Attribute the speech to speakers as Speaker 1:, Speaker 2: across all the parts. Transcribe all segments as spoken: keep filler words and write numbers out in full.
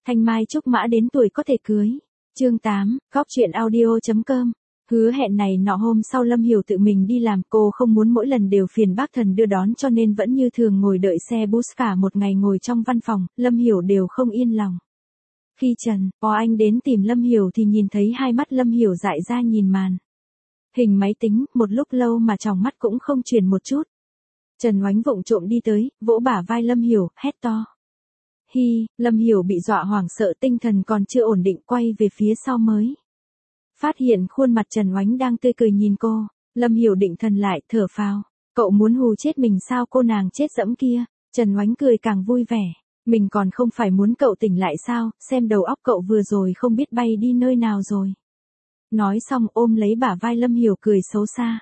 Speaker 1: Thanh mai trúc mã đến tuổi có thể cưới. Chương tám, Góc truyện audio chấm com. Hứa hẹn này nọ hôm sau Lâm Hiểu tự mình đi làm, cô không muốn mỗi lần đều phiền bác thần đưa đón cho nên vẫn như thường ngồi đợi xe bus cả một ngày ngồi trong văn phòng, Lâm Hiểu đều không yên lòng. Khi Trần, có anh đến tìm Lâm Hiểu thì nhìn thấy hai mắt Lâm Hiểu dại ra nhìn màn hình máy tính, một lúc lâu mà tròng mắt cũng không chuyển một chút. Trần Oánh vụng trộm đi tới, vỗ bả vai Lâm Hiểu, hét to. Hi, Lâm Hiểu bị dọa hoảng sợ, tinh thần còn chưa ổn định, quay về phía sau mới phát hiện khuôn mặt Trần Oánh đang tươi cười nhìn cô. Lâm Hiểu định thần lại, thở phào. Cậu muốn hù chết mình sao, cô nàng chết dẫm kia. Trần Oánh cười càng vui vẻ. Mình còn không phải muốn cậu tỉnh lại sao, xem đầu óc cậu vừa rồi không biết bay đi nơi nào rồi. Nói xong ôm lấy bả vai Lâm Hiểu cười xấu xa.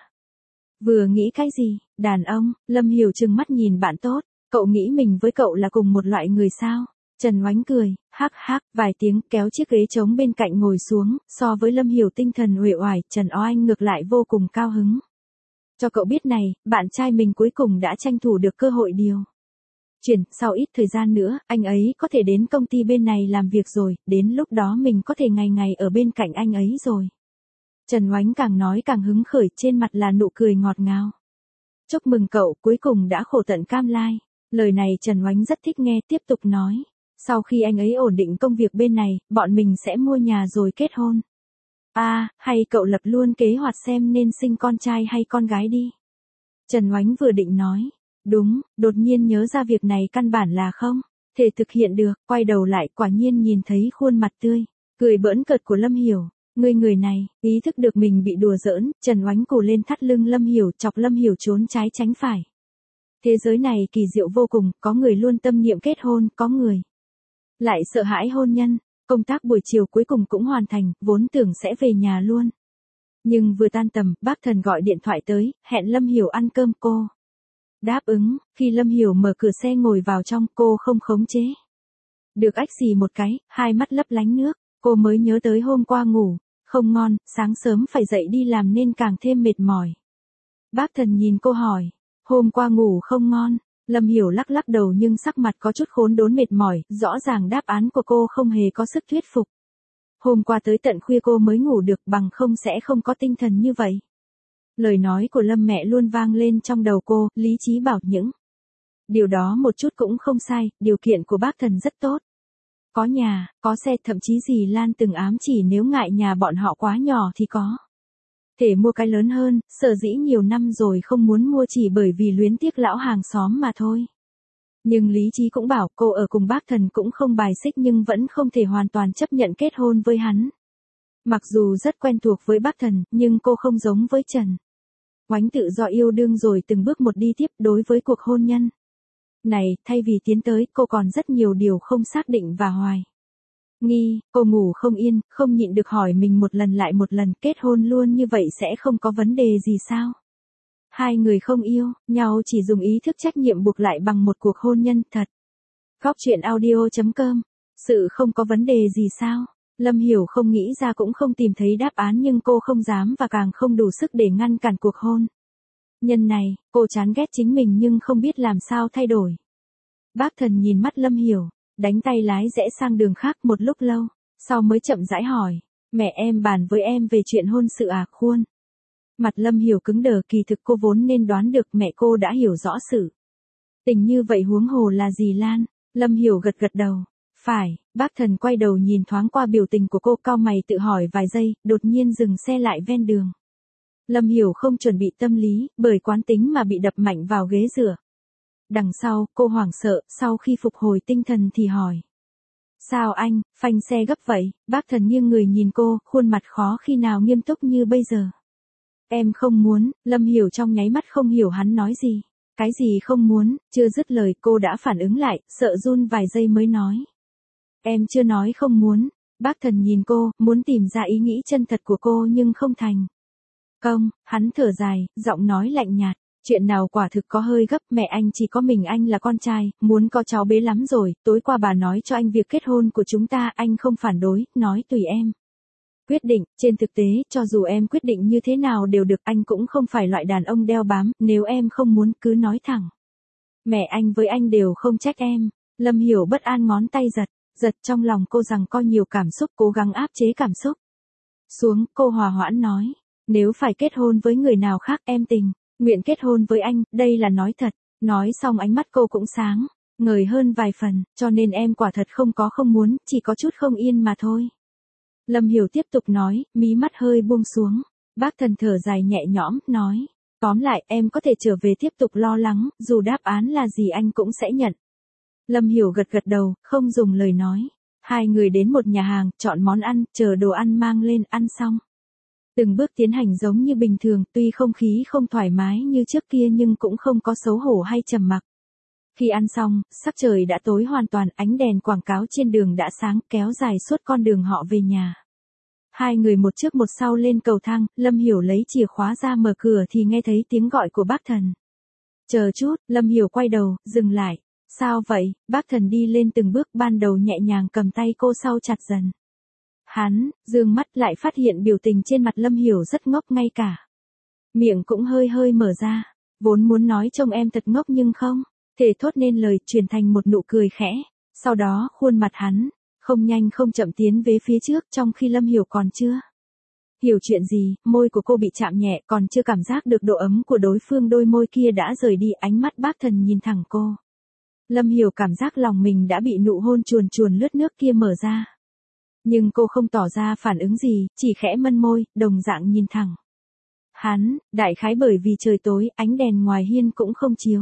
Speaker 1: Vừa nghĩ cái gì, đàn ông, Lâm Hiểu trừng mắt nhìn bạn tốt. Cậu nghĩ mình với cậu là cùng một loại người sao? Trần Oánh cười, hắc hắc, vài tiếng kéo chiếc ghế trống bên cạnh ngồi xuống, so với Lâm Hiểu tinh thần uể oải, Trần Oanh ngược lại vô cùng cao hứng. Cho cậu biết này, bạn trai mình cuối cùng đã tranh thủ được cơ hội điều chuyển, sau ít thời gian nữa, anh ấy có thể đến công ty bên này làm việc rồi, đến lúc đó mình có thể ngày ngày ở bên cạnh anh ấy rồi. Trần Oánh càng nói càng hứng khởi, trên mặt là nụ cười ngọt ngào. Chúc mừng cậu, cuối cùng đã khổ tận cam lai. Lời này Trần Oánh rất thích nghe, tiếp tục nói. Sau khi anh ấy ổn định công việc bên này, bọn mình sẽ mua nhà rồi kết hôn. À, hay cậu lập luôn kế hoạch xem nên sinh con trai hay con gái đi. Trần Oánh vừa định nói. Đúng, đột nhiên nhớ ra việc này căn bản là không thể thực hiện được, quay đầu lại quả nhiên nhìn thấy khuôn mặt tươi cười bỡn cợt của Lâm Hiểu. Người người này, ý thức được mình bị đùa giỡn, Trần Oánh cù lên thắt lưng Lâm Hiểu, chọc Lâm Hiểu trốn trái tránh phải. Thế giới này kỳ diệu vô cùng, có người luôn tâm niệm kết hôn, có người lại sợ hãi hôn nhân. Công tác buổi chiều cuối cùng cũng hoàn thành, vốn tưởng sẽ về nhà luôn. Nhưng vừa tan tầm, bác thần gọi điện thoại tới, hẹn Lâm Hiểu ăn cơm, cô đáp ứng. Khi Lâm Hiểu mở cửa xe ngồi vào trong, cô không khống chế được ách xì một cái, hai mắt lấp lánh nước. Cô mới nhớ tới hôm qua ngủ không ngon, sáng sớm phải dậy đi làm nên càng thêm mệt mỏi. Bác thần nhìn cô hỏi, hôm qua ngủ không ngon? Lâm Hiểu lắc lắc đầu nhưng sắc mặt có chút khốn đốn mệt mỏi, rõ ràng đáp án của cô không hề có sức thuyết phục. Hôm qua tới tận khuya cô mới ngủ được, bằng không sẽ không có tinh thần như vậy. Lời nói của Lâm mẹ luôn vang lên trong đầu cô, lý trí bảo những điều đó một chút cũng không sai, điều kiện của bác thần rất tốt. Có nhà, có xe, thậm chí dì Lan từng ám chỉ nếu ngại nhà bọn họ quá nhỏ thì có thể mua cái lớn hơn, sở dĩ nhiều năm rồi không muốn mua chỉ bởi vì luyến tiếc lão hàng xóm mà thôi. Nhưng lý trí cũng bảo cô ở cùng bác thần cũng không bài xích nhưng vẫn không thể hoàn toàn chấp nhận kết hôn với hắn. Mặc dù rất quen thuộc với bác thần, nhưng cô không giống với Trần Oánh tự do yêu đương rồi từng bước một đi tiếp. Đối với cuộc hôn nhân này, thay vì tiến tới, cô còn rất nhiều điều không xác định và hoài nghi. Cô ngủ không yên, không nhịn được hỏi mình một lần lại một lần, kết hôn luôn như vậy sẽ không có vấn đề gì sao? Hai người không yêu nhau, chỉ dùng ý thức trách nhiệm buộc lại bằng một cuộc hôn nhân thật. Góc truyện audio chấm com. Sự không có vấn đề gì sao? Lâm Hiểu không nghĩ ra cũng không tìm thấy đáp án nhưng cô không dám và càng không đủ sức để ngăn cản cuộc hôn nhân này. Cô chán ghét chính mình nhưng không biết làm sao thay đổi. Bác thần nhìn mắt Lâm Hiểu, đánh tay lái rẽ sang đường khác một lúc lâu, sau mới chậm rãi hỏi, mẹ em bàn với em về chuyện hôn sự à? Khuôn mặt Lâm Hiểu cứng đờ, kỳ thực cô vốn nên đoán được mẹ cô đã hiểu rõ sự tình như vậy, huống hồ là dì Lan. Lâm Hiểu gật gật đầu. Phải. Bác thần quay đầu nhìn thoáng qua biểu tình của cô, cau mày tự hỏi vài giây, đột nhiên dừng xe lại ven đường. Lâm Hiểu không chuẩn bị tâm lý, bởi quán tính mà bị đập mạnh vào ghế dựa. Đằng sau, cô hoảng sợ, sau khi phục hồi tinh thần thì hỏi. Sao anh, phanh xe gấp vậy? Bác thần nghiêng người nhìn cô, khuôn mặt khó khi nào nghiêm túc như bây giờ. Em không muốn. Lâm Hiểu trong nháy mắt không hiểu hắn nói gì. Cái gì không muốn? Chưa dứt lời cô đã phản ứng lại, sợ run vài giây mới nói. Em chưa nói không muốn. Bác thần nhìn cô, muốn tìm ra ý nghĩ chân thật của cô nhưng không thành công. Hắn thở dài, giọng nói lạnh nhạt. Chuyện nào quả thực có hơi gấp, mẹ anh chỉ có mình anh là con trai, muốn có cháu bé lắm rồi, tối qua bà nói cho anh việc kết hôn của chúng ta, anh không phản đối, nói tùy em quyết định. Trên thực tế, cho dù em quyết định như thế nào đều được, anh cũng không phải loại đàn ông đeo bám, nếu em không muốn cứ nói thẳng. Mẹ anh với anh đều không trách em. Lâm Hiểu bất an ngón tay giật Giật trong lòng cô rằng coi nhiều cảm xúc, cố gắng áp chế cảm xúc xuống, cô hòa hoãn nói, nếu phải kết hôn với người nào khác em tình, nguyện kết hôn với anh, đây là nói thật. Nói xong ánh mắt cô cũng sáng, ngời hơn vài phần, cho nên em quả thật không có không muốn, chỉ có chút không yên mà thôi. Lâm Hiểu tiếp tục nói, mí mắt hơi buông xuống, bác thần thở dài nhẹ nhõm, nói, tóm lại em có thể trở về tiếp tục lo lắng, dù đáp án là gì anh cũng sẽ nhận. Lâm Hiểu gật gật đầu, không dùng lời nói. Hai người đến một nhà hàng, chọn món ăn, chờ đồ ăn mang lên, ăn xong. Từng bước tiến hành giống như bình thường, tuy không khí không thoải mái như trước kia nhưng cũng không có xấu hổ hay trầm mặc. Khi ăn xong, sắc trời đã tối hoàn toàn, ánh đèn quảng cáo trên đường đã sáng, kéo dài suốt con đường họ về nhà. Hai người một trước một sau lên cầu thang, Lâm Hiểu lấy chìa khóa ra mở cửa thì nghe thấy tiếng gọi của bác thần. Chờ chút, Lâm Hiểu quay đầu, dừng lại. Sao vậy? Bác thần đi lên từng bước, ban đầu nhẹ nhàng cầm tay cô, sau chặt dần. Hắn, dương mắt lại phát hiện biểu tình trên mặt Lâm Hiểu rất ngốc, ngay cả miệng cũng hơi hơi mở ra, vốn muốn nói trông em thật ngốc nhưng không thể thốt nên lời, chuyển thành một nụ cười khẽ. Sau đó khuôn mặt hắn không nhanh không chậm tiến về phía trước, trong khi Lâm Hiểu còn chưa hiểu chuyện gì, môi của cô bị chạm nhẹ, còn chưa cảm giác được độ ấm của đối phương, đôi môi kia đã rời đi, ánh mắt bác thần nhìn thẳng cô. Lâm Hiểu cảm giác lòng mình đã bị nụ hôn chuồn chuồn lướt nước kia mở ra. Nhưng cô không tỏ ra phản ứng gì, chỉ khẽ mân môi, đồng dạng nhìn thẳng hắn, đại khái bởi vì trời tối, ánh đèn ngoài hiên cũng không chiếu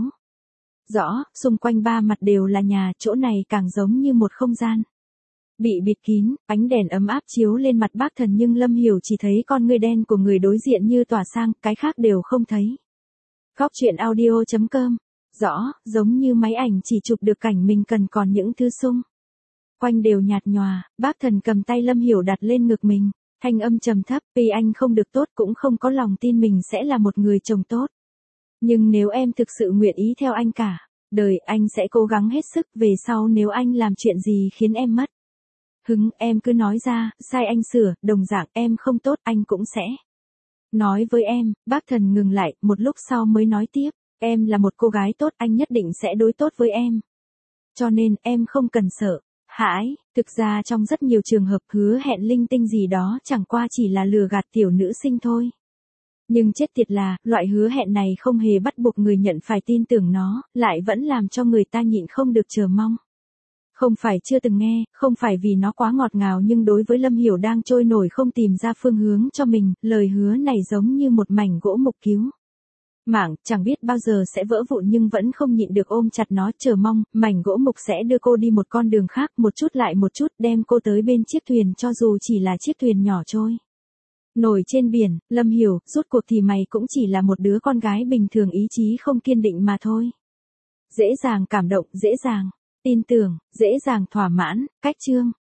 Speaker 1: rõ, xung quanh ba mặt đều là nhà, chỗ này càng giống như một không gian bị bịt kín, ánh đèn ấm áp chiếu lên mặt bác thần nhưng Lâm Hiểu chỉ thấy con ngươi đen của người đối diện như tỏa sang, cái khác đều không thấy. Góc truyện audio chấm com. Rõ, giống như máy ảnh chỉ chụp được cảnh mình cần, còn những thứ xung quanh đều nhạt nhòa. Bác thần cầm tay Lâm Hiểu đặt lên ngực mình, thanh âm trầm thấp, vì anh không được tốt cũng không có lòng tin mình sẽ là một người chồng tốt. Nhưng nếu em thực sự nguyện ý theo anh cả đời, anh sẽ cố gắng hết sức, về sau nếu anh làm chuyện gì khiến em mất hứng, em cứ nói ra, sai anh sửa, đồng dạng em không tốt, anh cũng sẽ nói với em. Bác thần ngừng lại, một lúc sau mới nói tiếp, em là một cô gái tốt, anh nhất định sẽ đối tốt với em. Cho nên, em không cần sợ hãi, thực ra trong rất nhiều trường hợp hứa hẹn linh tinh gì đó chẳng qua chỉ là lừa gạt tiểu nữ sinh thôi. Nhưng chết tiệt là, loại hứa hẹn này không hề bắt buộc người nhận phải tin tưởng nó, lại vẫn làm cho người ta nhịn không được chờ mong. Không phải chưa từng nghe, không phải vì nó quá ngọt ngào, nhưng đối với Lâm Hiểu đang trôi nổi không tìm ra phương hướng cho mình, lời hứa này giống như một mảnh gỗ mục cứu mạng, chẳng biết bao giờ sẽ vỡ vụn nhưng vẫn không nhịn được ôm chặt nó, chờ mong, mảnh gỗ mục sẽ đưa cô đi một con đường khác, một chút lại một chút, đem cô tới bên chiếc thuyền, cho dù chỉ là chiếc thuyền nhỏ trôi nổi trên biển. Lâm Hiểu, rốt cuộc thì mày cũng chỉ là một đứa con gái bình thường, ý chí không kiên định mà thôi. Dễ dàng cảm động, dễ dàng tin tưởng, dễ dàng thỏa mãn. Cách chương